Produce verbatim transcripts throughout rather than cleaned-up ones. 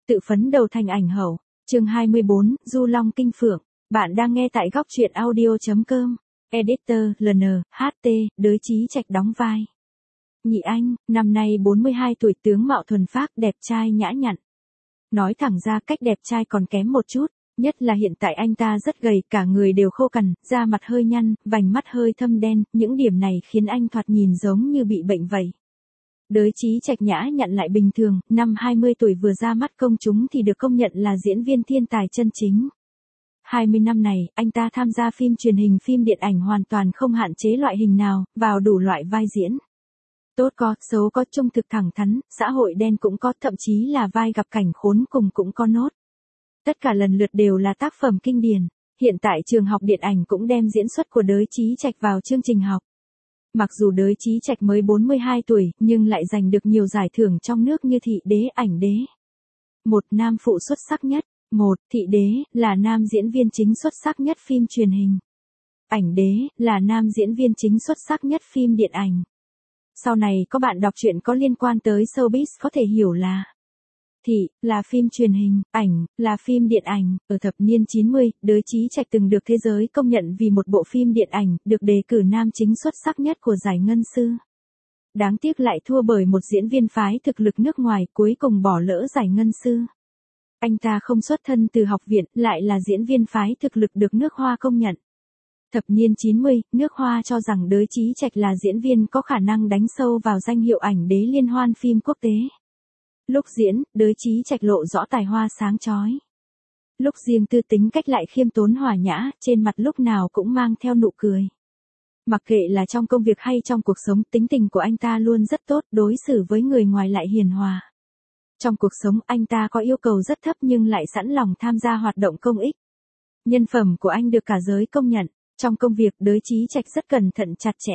Tự phấn đấu thành ảnh hậu. Chương hai mươi bốn, Du Long Kinh Phượng. Bạn đang nghe tại góc truyện audio chấm com. Editor, lờ en, hát tê, Đới Chí Trạch đóng vai. Nhị Anh, năm nay bốn mươi hai tuổi, tướng mạo thuần phác, đẹp trai nhã nhặn. Nói thẳng ra cách đẹp trai còn kém một chút, nhất là hiện tại anh ta rất gầy, cả người đều khô cằn, da mặt hơi nhăn, vành mắt hơi thâm đen, những điểm này khiến anh thoạt nhìn giống như bị bệnh vậy. Đới Chí Trạch nhã nhặn lại bình thường, năm hai mươi tuổi vừa ra mắt công chúng thì được công nhận là diễn viên thiên tài chân chính. hai mươi năm này, anh ta tham gia phim truyền hình, phim điện ảnh hoàn toàn không hạn chế loại hình nào, vào đủ loại vai diễn. Tốt có, xấu có, trung thực thẳng thắn, xã hội đen cũng có, thậm chí là vai gặp cảnh khốn cùng cũng có nốt. Tất cả lần lượt đều là tác phẩm kinh điển. Hiện tại trường học điện ảnh cũng đem diễn xuất của Đới Chí Trạch vào chương trình học. Mặc dù Đới Chí Trạch mới bốn mươi hai tuổi, nhưng lại giành được nhiều giải thưởng trong nước như Thị Đế, Ảnh Đế. Một nam phụ xuất sắc nhất. Một, Thị Đế, là nam diễn viên chính xuất sắc nhất phim truyền hình. Ảnh Đế, là nam diễn viên chính xuất sắc nhất phim điện ảnh. Sau này có bạn đọc truyện có liên quan tới showbiz có thể hiểu là Thị, là phim truyền hình, ảnh, là phim điện ảnh. Ở thập niên chín mươi, Đới Chí Trạch từng được thế giới công nhận vì một bộ phim điện ảnh, được đề cử nam chính xuất sắc nhất của giải Ngân Sư. Đáng tiếc lại thua bởi một diễn viên phái thực lực nước ngoài, cuối cùng bỏ lỡ giải Ngân Sư. Anh ta không xuất thân từ học viện, lại là diễn viên phái thực lực được nước Hoa công nhận. Thập niên chín mươi, nước Hoa cho rằng Đới Chí Trạch là diễn viên có khả năng đánh sâu vào danh hiệu ảnh đế liên hoan phim quốc tế. Lúc diễn, Đới Chí Trạch lộ rõ tài hoa sáng chói. Lúc riêng tư tính cách lại khiêm tốn hòa nhã, trên mặt lúc nào cũng mang theo nụ cười. Mặc kệ là trong công việc hay trong cuộc sống, tính tình của anh ta luôn rất tốt, đối xử với người ngoài lại hiền hòa. Trong cuộc sống, anh ta có yêu cầu rất thấp nhưng lại sẵn lòng tham gia hoạt động công ích. Nhân phẩm của anh được cả giới công nhận. Trong công việc, Đới Chí Trạch rất cẩn thận chặt chẽ.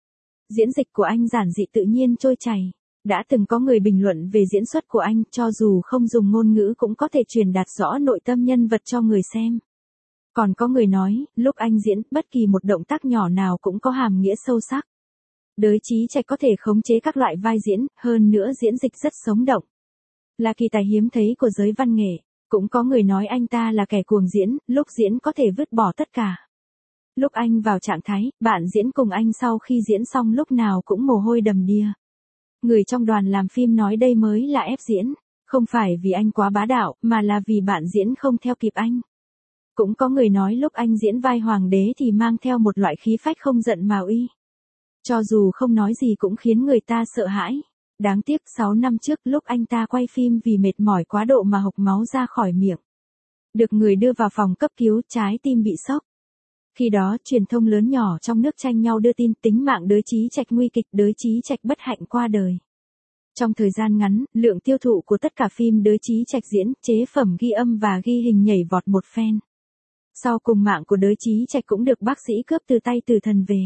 Diễn dịch của anh giản dị tự nhiên trôi chảy. Đã từng có người bình luận về diễn xuất của anh, cho dù không dùng ngôn ngữ cũng có thể truyền đạt rõ nội tâm nhân vật cho người xem. Còn có người nói, lúc anh diễn, bất kỳ một động tác nhỏ nào cũng có hàm nghĩa sâu sắc. Đới Chí Trạch có thể khống chế các loại vai diễn, hơn nữa diễn dịch rất sống động. Là kỳ tài hiếm thấy của giới văn nghệ. Cũng có người nói anh ta là kẻ cuồng diễn, lúc diễn có thể vứt bỏ tất cả. Lúc anh vào trạng thái, bạn diễn cùng anh sau khi diễn xong lúc nào cũng mồ hôi đầm đìa. Người trong đoàn làm phim nói đây mới là ép diễn, không phải vì anh quá bá đạo, mà là vì bạn diễn không theo kịp anh. Cũng có người nói lúc anh diễn vai hoàng đế thì mang theo một loại khí phách không giận mà uy. Cho dù không nói gì cũng khiến người ta sợ hãi. Đáng tiếc sáu năm trước lúc anh ta quay phim vì mệt mỏi quá độ mà hộc máu ra khỏi miệng. Được người đưa vào phòng cấp cứu, trái tim bị sốc. Khi đó, truyền thông lớn nhỏ trong nước tranh nhau đưa tin tính mạng Đới Chí Trạch nguy kịch, Đới Chí Trạch bất hạnh qua đời. Trong thời gian ngắn, lượng tiêu thụ của tất cả phim Đới Chí Trạch diễn, chế phẩm ghi âm và ghi hình nhảy vọt một phen. Sau cùng mạng của Đới Chí Trạch cũng được bác sĩ cướp từ tay tử thần về.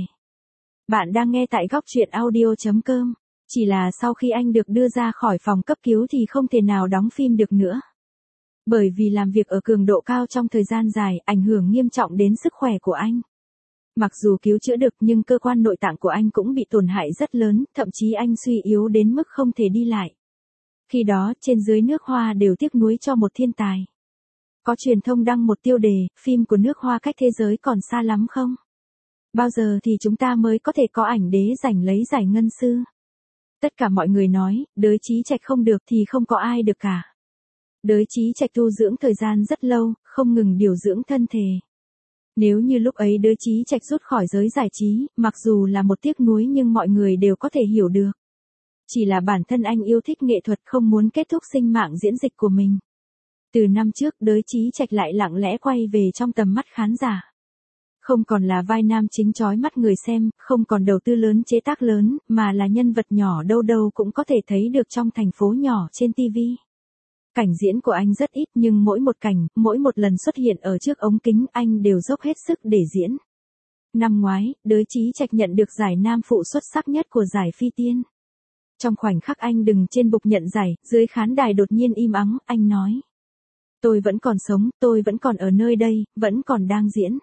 Bạn đang nghe tại góc truyện audio chấm com. Chỉ là sau khi anh được đưa ra khỏi phòng cấp cứu thì không thể nào đóng phim được nữa. Bởi vì làm việc ở cường độ cao trong thời gian dài, ảnh hưởng nghiêm trọng đến sức khỏe của anh. Mặc dù cứu chữa được nhưng cơ quan nội tạng của anh cũng bị tổn hại rất lớn, thậm chí anh suy yếu đến mức không thể đi lại. Khi đó, trên dưới nước Hoa đều tiếc nuối cho một thiên tài. Có truyền thông đăng một tiêu đề, phim của nước Hoa cách thế giới còn xa lắm không? Bao giờ thì chúng ta mới có thể có ảnh đế giành lấy giải Ngân Sư? Tất cả mọi người nói, Đới Chí Trạch không được thì không có ai được cả. Đới Chí Trạch tu dưỡng thời gian rất lâu, không ngừng điều dưỡng thân thể. Nếu như lúc ấy Đới Chí Trạch rút khỏi giới giải trí, mặc dù là một tiếc nuối nhưng mọi người đều có thể hiểu được. Chỉ là bản thân anh yêu thích nghệ thuật, không muốn kết thúc sinh mạng diễn dịch của mình. Từ năm trước, Đới Chí Trạch lại lặng lẽ quay về trong tầm mắt khán giả. Không còn là vai nam chính chói mắt người xem, không còn đầu tư lớn chế tác lớn, mà là nhân vật nhỏ đâu đâu cũng có thể thấy được trong thành phố nhỏ trên ti vi. Cảnh diễn của anh rất ít nhưng mỗi một cảnh, mỗi một lần xuất hiện ở trước ống kính anh đều dốc hết sức để diễn. Năm ngoái, Đới Chí Trạch nhận được giải nam phụ xuất sắc nhất của giải Phi Tiên. Trong khoảnh khắc anh đứng trên bục nhận giải, dưới khán đài đột nhiên im ắng, anh nói. Tôi vẫn còn sống, tôi vẫn còn ở nơi đây, vẫn còn đang diễn.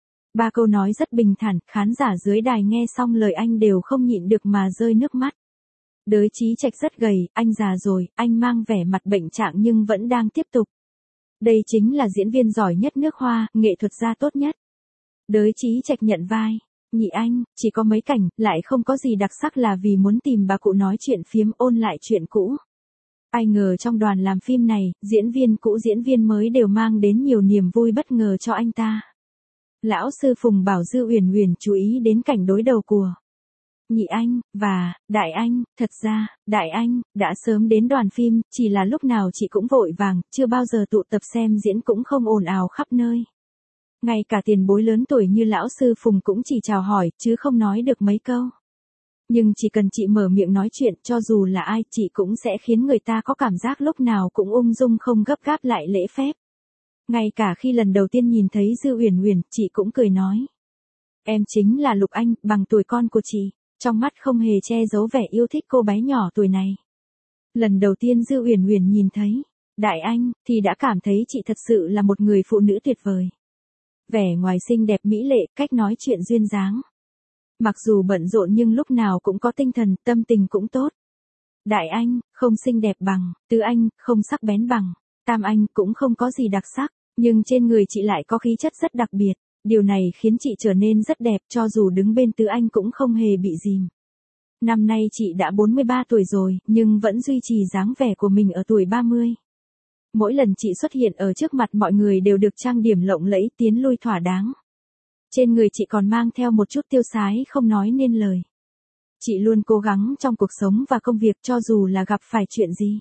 Ba câu nói rất bình thản, khán giả dưới đài nghe xong lời anh đều không nhịn được mà rơi nước mắt. Đới Chí Trạch rất gầy, anh già rồi, anh mang vẻ mặt bệnh trạng nhưng vẫn đang tiếp tục. Đây chính là diễn viên giỏi nhất nước Hoa, nghệ thuật gia tốt nhất. Đới Chí Trạch nhận vai. Nhị anh, chỉ có mấy cảnh, lại không có gì đặc sắc là vì muốn tìm bà cụ nói chuyện phiếm ôn lại chuyện cũ. Ai ngờ trong đoàn làm phim này, diễn viên cũ diễn viên mới đều mang đến nhiều niềm vui bất ngờ cho anh ta. Lão sư Phùng bảo Dư Uyển Uyển chú ý đến cảnh đối đầu của Nhị anh, và, Đại anh, thật ra, Đại anh, đã sớm đến đoàn phim, chỉ là lúc nào chị cũng vội vàng, chưa bao giờ tụ tập xem diễn cũng không ồn ào khắp nơi. Ngay cả tiền bối lớn tuổi như lão sư Phùng cũng chỉ chào hỏi, chứ không nói được mấy câu. Nhưng chỉ cần chị mở miệng nói chuyện, cho dù là ai, chị cũng sẽ khiến người ta có cảm giác lúc nào cũng ung dung không gấp gáp lại lễ phép. Ngay cả khi lần đầu tiên nhìn thấy Dư Uyển Uyển, chị cũng cười nói. Em chính là Lục Anh, bằng tuổi con của chị, trong mắt không hề che giấu vẻ yêu thích cô bé nhỏ tuổi này. Lần đầu tiên Dư Uyển Uyển nhìn thấy Đại anh, thì đã cảm thấy chị thật sự là một người phụ nữ tuyệt vời. Vẻ ngoài xinh đẹp mỹ lệ, cách nói chuyện duyên dáng. Mặc dù bận rộn nhưng lúc nào cũng có tinh thần, tâm tình cũng tốt. Đại anh, không xinh đẹp bằng, Tứ anh, không sắc bén bằng, Tam anh cũng không có gì đặc sắc, nhưng trên người chị lại có khí chất rất đặc biệt. Điều này khiến chị trở nên rất đẹp, cho dù đứng bên Tứ anh cũng không hề bị dìm. Năm nay chị đã bốn mươi ba tuổi rồi, nhưng vẫn duy trì dáng vẻ của mình ở tuổi ba mươi. Mỗi lần chị xuất hiện ở trước mặt mọi người đều được trang điểm lộng lẫy, tiến lui thỏa đáng. Trên người chị còn mang theo một chút tiêu sái không nói nên lời. Chị luôn cố gắng trong cuộc sống và công việc cho dù là gặp phải chuyện gì.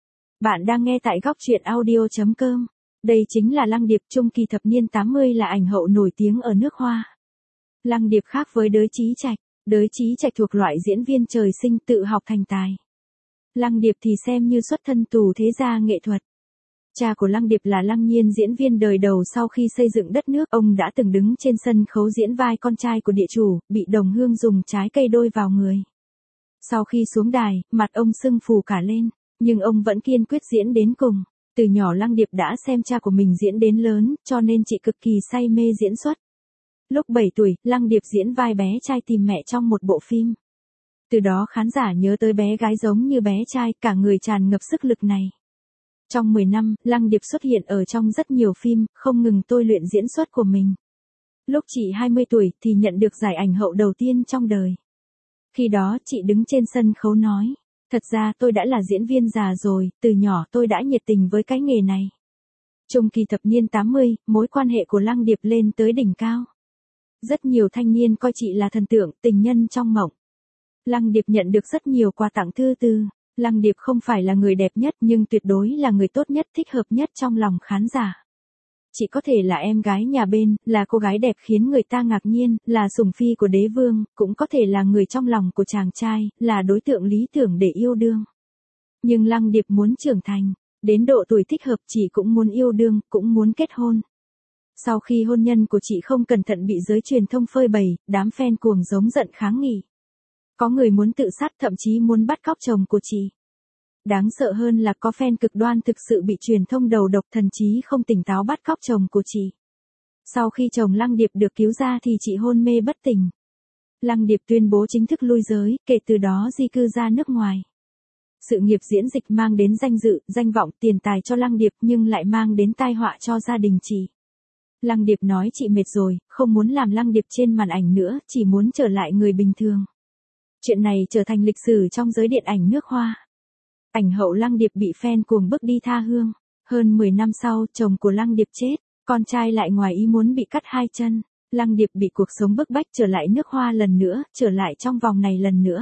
Bạn đang nghe tại góc truyện audio chấm com. Đây chính là Lăng Điệp, trung kỳ thập niên tám mươi là ảnh hậu nổi tiếng ở nước Hoa. Lăng Điệp khác với Đới Chí Trạch. Đới Chí Trạch thuộc loại diễn viên trời sinh tự học thành tài. Lăng Điệp thì xem như xuất thân tù thế gia nghệ thuật. Cha của Lăng Điệp là Lăng Nhiên, diễn viên đời đầu sau khi xây dựng đất nước. Ông đã từng đứng trên sân khấu diễn vai con trai của địa chủ, bị đồng hương dùng trái cây đôi vào người. Sau khi xuống đài, mặt ông sưng phù cả lên, nhưng ông vẫn kiên quyết diễn đến cùng. Từ nhỏ Lăng Điệp đã xem cha của mình diễn đến lớn, cho nên chị cực kỳ say mê diễn xuất. Lúc bảy tuổi, Lăng Điệp diễn vai bé trai tìm mẹ trong một bộ phim. Từ đó khán giả nhớ tới bé gái giống như bé trai, cả người tràn ngập sức lực này. Trong mười năm, Lăng Điệp xuất hiện ở trong rất nhiều phim, không ngừng tôi luyện diễn xuất của mình. Lúc chị hai mươi tuổi thì nhận được giải ảnh hậu đầu tiên trong đời. Khi đó chị đứng trên sân khấu nói, thật ra tôi đã là diễn viên già rồi, từ nhỏ tôi đã nhiệt tình với cái nghề này. Trung kỳ thập niên tám mươi, mối quan hệ của Lăng Điệp lên tới đỉnh cao. Rất nhiều thanh niên coi chị là thần tượng, tình nhân trong mộng. Lăng Điệp nhận được rất nhiều quà tặng thư từ. Lăng Điệp không phải là người đẹp nhất nhưng tuyệt đối là người tốt nhất, thích hợp nhất trong lòng khán giả. Chị có thể là em gái nhà bên, là cô gái đẹp khiến người ta ngạc nhiên, là sủng phi của đế vương, cũng có thể là người trong lòng của chàng trai, là đối tượng lý tưởng để yêu đương. Nhưng Lăng Điệp muốn trưởng thành, đến độ tuổi thích hợp chị cũng muốn yêu đương, cũng muốn kết hôn. Sau khi hôn nhân của chị không cẩn thận bị giới truyền thông phơi bày, đám fan cuồng giống giận kháng nghị. Có người muốn tự sát, thậm chí muốn bắt cóc chồng của chị. Đáng sợ hơn là có fan cực đoan thực sự bị truyền thông đầu độc, thần trí không tỉnh táo bắt cóc chồng của chị. Sau khi chồng Lăng Điệp được cứu ra thì chị hôn mê bất tỉnh. Lăng Điệp tuyên bố chính thức lui giới, kể từ đó di cư ra nước ngoài. Sự nghiệp diễn dịch mang đến danh dự, danh vọng, tiền tài cho Lăng Điệp nhưng lại mang đến tai họa cho gia đình chị. Lăng Điệp nói chị mệt rồi, không muốn làm Lăng Điệp trên màn ảnh nữa, chỉ muốn trở lại người bình thường. Chuyện này trở thành lịch sử trong giới điện ảnh nước Hoa. Ảnh hậu Lăng Điệp bị fan cuồng bức đi tha hương. Hơn mười năm sau, chồng của Lăng Điệp chết, con trai lại ngoài ý muốn bị cắt hai chân. Lăng Điệp bị cuộc sống bức bách trở lại nước Hoa lần nữa, trở lại trong vòng này lần nữa.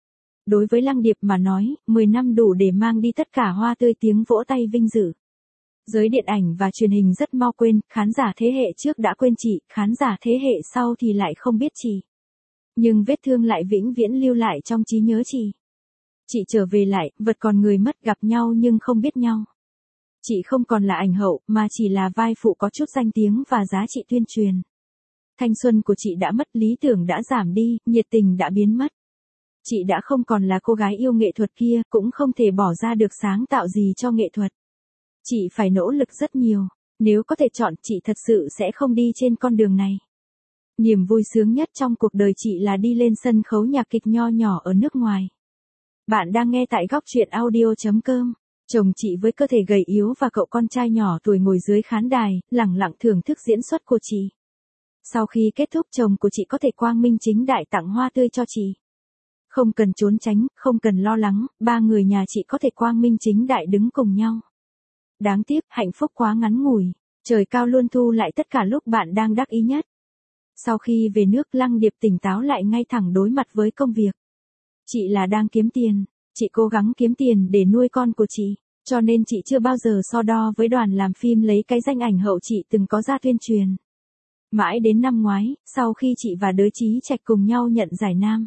Đối với Lăng Điệp mà nói, mười năm đủ để mang đi tất cả hoa tươi tiếng vỗ tay vinh dự. Giới điện ảnh và truyền hình rất mau quên, khán giả thế hệ trước đã quên chị, khán giả thế hệ sau thì lại không biết chị. Nhưng vết thương lại vĩnh viễn lưu lại trong trí nhớ chị. Chị trở về lại, vật còn người mất, gặp nhau nhưng không biết nhau. Chị không còn là ảnh hậu, mà chỉ là vai phụ có chút danh tiếng và giá trị tuyên truyền. Thanh xuân của chị đã mất, lý tưởng đã giảm đi, nhiệt tình đã biến mất. Chị đã không còn là cô gái yêu nghệ thuật kia, cũng không thể bỏ ra được sáng tạo gì cho nghệ thuật. Chị phải nỗ lực rất nhiều, nếu có thể chọn chị thật sự sẽ không đi trên con đường này. Niềm vui sướng nhất trong cuộc đời chị là đi lên sân khấu nhạc kịch nho nhỏ ở nước ngoài. Bạn đang nghe tại góc chuyện audio chấm com. Chồng chị với cơ thể gầy yếu và cậu con trai nhỏ tuổi ngồi dưới khán đài, lẳng lặng thưởng thức diễn xuất của chị. Sau khi kết thúc, chồng của chị có thể quang minh chính đại tặng hoa tươi cho chị. Không cần trốn tránh, không cần lo lắng, ba người nhà chị có thể quang minh chính đại đứng cùng nhau. Đáng tiếc, hạnh phúc quá ngắn ngủi, trời cao luôn thu lại tất cả lúc bạn đang đắc ý nhất. Sau khi về nước, Lăng Điệp tỉnh táo lại ngay thẳng đối mặt với công việc. Chị là đang kiếm tiền, chị cố gắng kiếm tiền để nuôi con của chị, cho nên chị chưa bao giờ so đo với đoàn làm phim lấy cái danh ảnh hậu chị từng có ra tuyên truyền. Mãi đến năm ngoái, sau khi chị và Đới Chí Trạch cùng nhau nhận giải nam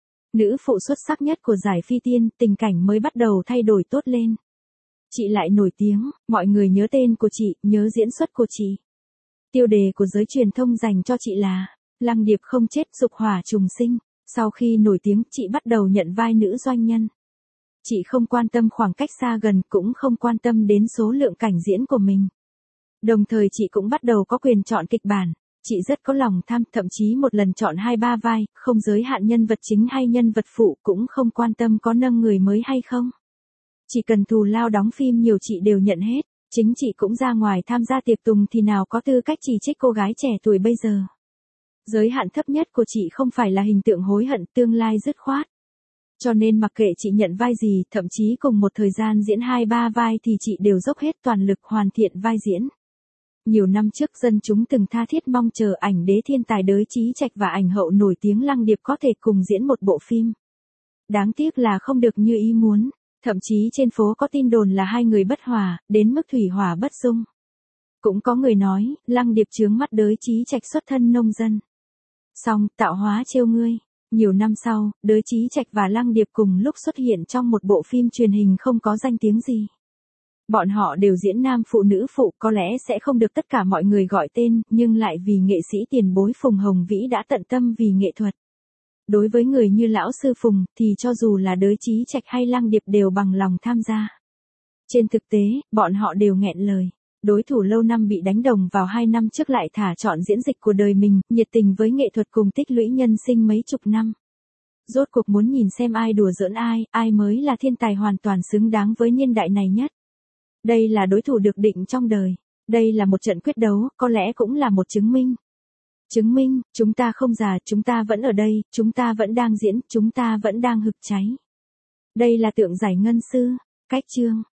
nữ phụ xuất sắc nhất của giải Phi Tiên, tình cảnh mới bắt đầu thay đổi tốt lên. Chị lại nổi tiếng, mọi người nhớ tên của chị, nhớ diễn xuất của chị. Tiêu đề của giới truyền thông dành cho chị là Lăng Điệp không chết, dục hỏa trùng sinh. Sau khi nổi tiếng, chị bắt đầu nhận vai nữ doanh nhân. Chị không quan tâm khoảng cách xa gần, cũng không quan tâm đến số lượng cảnh diễn của mình. Đồng thời chị cũng bắt đầu có quyền chọn kịch bản. Chị rất có lòng tham, thậm chí một lần chọn hai ba vai, không giới hạn nhân vật chính hay nhân vật phụ, cũng không quan tâm có nâng người mới hay không. Chỉ cần thù lao đóng phim nhiều chị đều nhận hết. Chính chị cũng ra ngoài tham gia tiệc tùng thì nào có tư cách chỉ trích cô gái trẻ tuổi bây giờ. Giới hạn thấp nhất của chị không phải là hình tượng hối hận, tương lai dứt khoát. Cho nên mặc kệ chị nhận vai gì, thậm chí cùng một thời gian diễn hai ba vai thì chị đều dốc hết toàn lực hoàn thiện vai diễn. Nhiều năm trước, dân chúng từng tha thiết mong chờ ảnh đế thiên tài Đới Chí Trạch và ảnh hậu nổi tiếng Lăng Điệp có thể cùng diễn một bộ phim. Đáng tiếc là không được như ý muốn, thậm chí trên phố có tin đồn là hai người bất hòa, đến mức thủy hỏa bất dung. Cũng có người nói, Lăng Điệp chướng mắt Đới Chí Trạch xuất thân nông dân. Xong, tạo hóa trêu ngươi. Nhiều năm sau, Đới Chí Trạch và Lăng Điệp cùng lúc xuất hiện trong một bộ phim truyền hình không có danh tiếng gì. Bọn họ đều diễn nam phụ nữ phụ, có lẽ sẽ không được tất cả mọi người gọi tên, nhưng lại vì nghệ sĩ tiền bối Phùng Hồng Vĩ đã tận tâm vì nghệ thuật. Đối với người như lão sư Phùng, thì cho dù là Đới Chí Trạch hay Lăng Điệp đều bằng lòng tham gia. Trên thực tế, bọn họ đều nghẹn lời. Đối thủ lâu năm bị đánh đồng vào hai năm trước lại thả chọn diễn dịch của đời mình, nhiệt tình với nghệ thuật cùng tích lũy nhân sinh mấy chục năm. Rốt cuộc muốn nhìn xem ai đùa giỡn ai, ai mới là thiên tài hoàn toàn xứng đáng với niên đại này nhất. Đây là đối thủ được định trong đời. Đây là một trận quyết đấu, có lẽ cũng là một chứng minh. Chứng minh, chúng ta không già, chúng ta vẫn ở đây, chúng ta vẫn đang diễn, chúng ta vẫn đang hực cháy. Đây là tượng giải ngân sư. Cách chương.